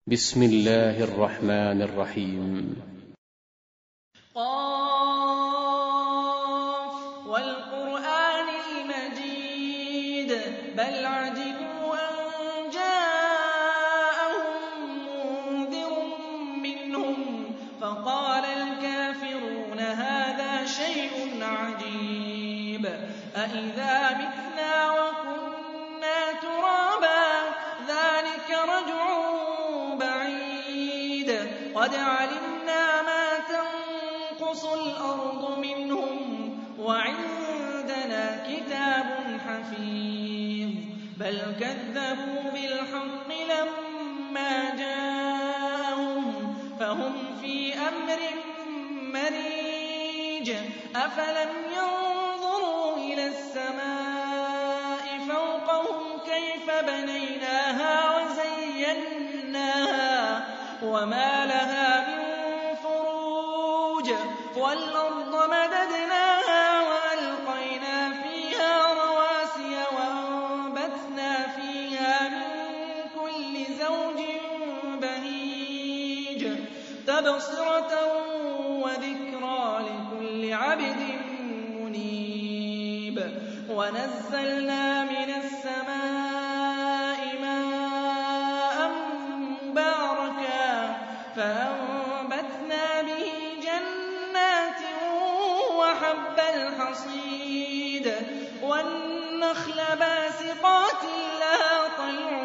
بسم الله الرحمن الرحيم. قاف والقرآن المجيد بل عجبوا أن جاءهم منذر منهم فقال الكافرون هذا شيء عجيب أإذا متنا وكنا ترابا ذلك رجع بعيد قد علمنا ما تنقص الأرض منهم وعندنا كتاب حفيظ بل كذبوا بالحق لما جاءهم فهم في أمر مريج أفلم ينظروا إلى السماء فوقهم كيف بنيناها وزيناها وما لها من فروج والأرض مددناها وألقينا فيها رواسي وأنبتنا فيها من كل زوج بهيج تبصرة وذكرى لكل عبد منيب ونزلنا من السماء ماء مباركا فأنبتنا به جنات وحب الحصيد والنخل باسقات لها طلع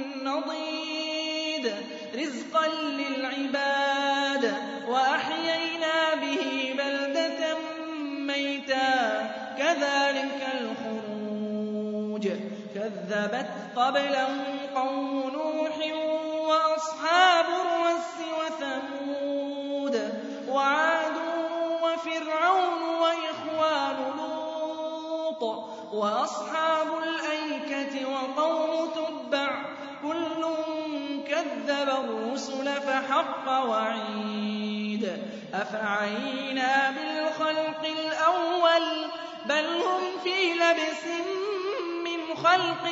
نضيد رزقا للعباد وأحيينا به بلدة ميتا كذلك الخروج كذبت قبلهم قوم نوح وأصحاب الرس وثمود وعاد وفرعون وإخوان لوط وأصحاب الأيكة وقوم تبع كل كذب الرسل فحق وعيد أفعينا بالخلق الأول بل هم في لبس من خلق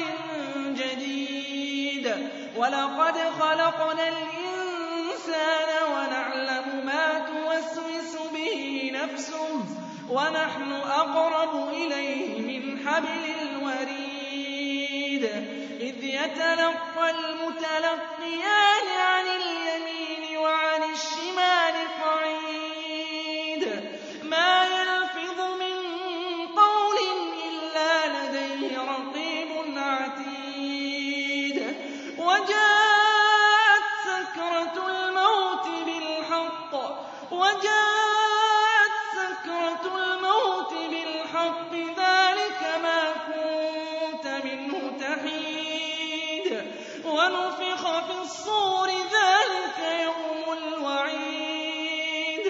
جديد ولقد خلقنا الإنسان ونعلم ما توسوس به نفسه ونحن أقرب إليه من حبل الوريد إذ يتلقى المتلقيان عن اليمين وعن الشمال قعيد ما يلفظ من قول إلا لديه رقيب عتيد وجاءت سكرة الموت بالحق ذلك ما كنت منه تحيد ونفخ في الصور ذلك يوم الوعيد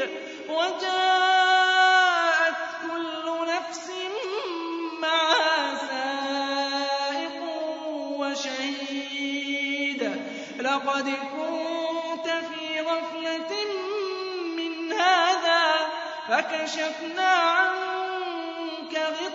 وجاءت كل نفس معها سائق وشهيد لقد كنت في غفلة من هذا فكشفنا عنك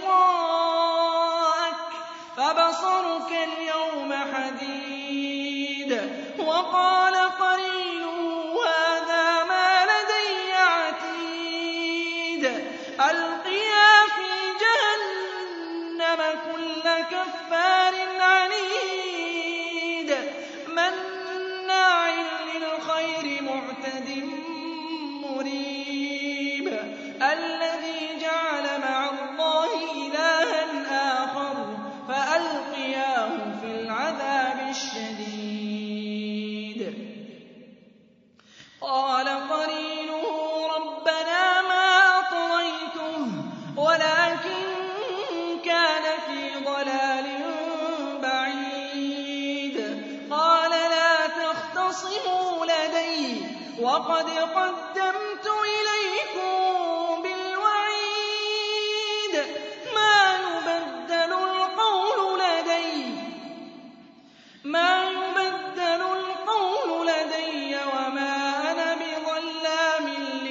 غطاءك فبصرك اليوم حديد وقال قرينه هذا ما لدي عتيد ألقيا في جهنم كل كفار عنيد مناع للخير معتد مريب الذي جعل مع الله إلها آخر فألقياه في العذاب الشديد قال قرينه ربنا ما أطغيته ولكن كان في ضلال بعيد قال لا تختصموا لدي وقد قدمت إليكم بالوعيد ما يبدل القول لدي وما أنا بظلام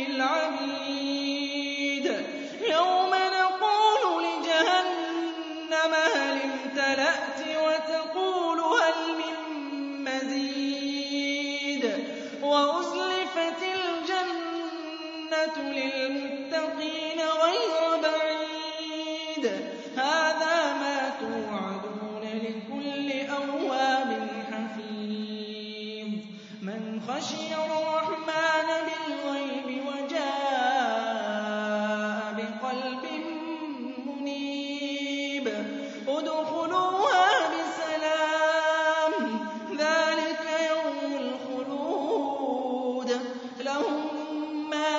للعبيد يوم نقول لجهنم هل امتلأت وتقول هل من مزيد خشي الرحمن بالغيب وجاء بقلب منيب ادخلوها بسلام ذلك يوم الخلود لهم ما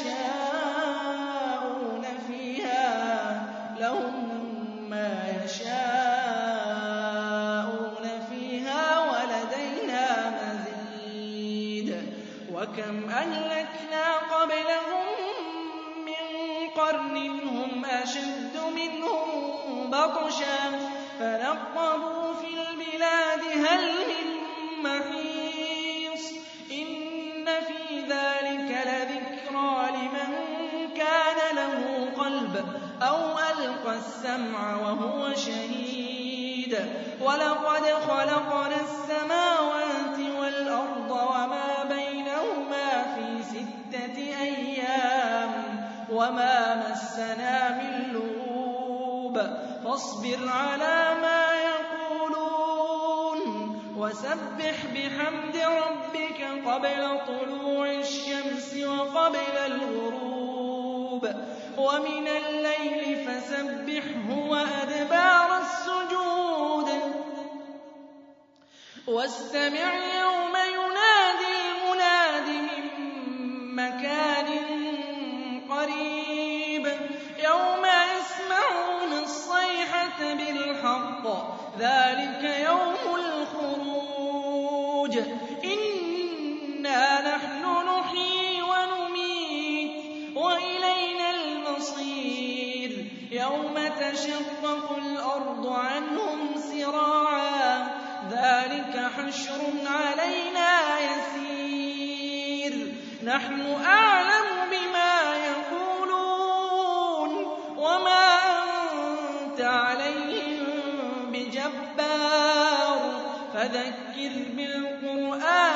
يشاءون فيها ولدينا مزيد وكم أهلكنا قبلهم من قرن هم أشد منهم بطشا فنقبوا في البلاد هل من محيص إن في ذلك لذكرى لمن كان له قلب أو ألقى السمع وهو شهيد ولقد خلقنا السماوات والأرض وما بينهما في 6 أيام وما مسنا من لغوب فاصبر على ما يقولون وسبح بحمد ربك قبل طلوع الشمس وقبل الغروب ومن الليل فسبحه وأدبار السجود واستمع يوم ينادي المناد من مكان قريب يوم يسمعون الصيحة بالحق ذلك يوم الخروج إنا نحن نحيي ونميت وإلينا المصير يوم تشقق الأرض عنهم سراعا ذلك حشر علينا يسير نحن أعلم بما يقولون وما أنت عليهم بجبار فذكر بالقرآن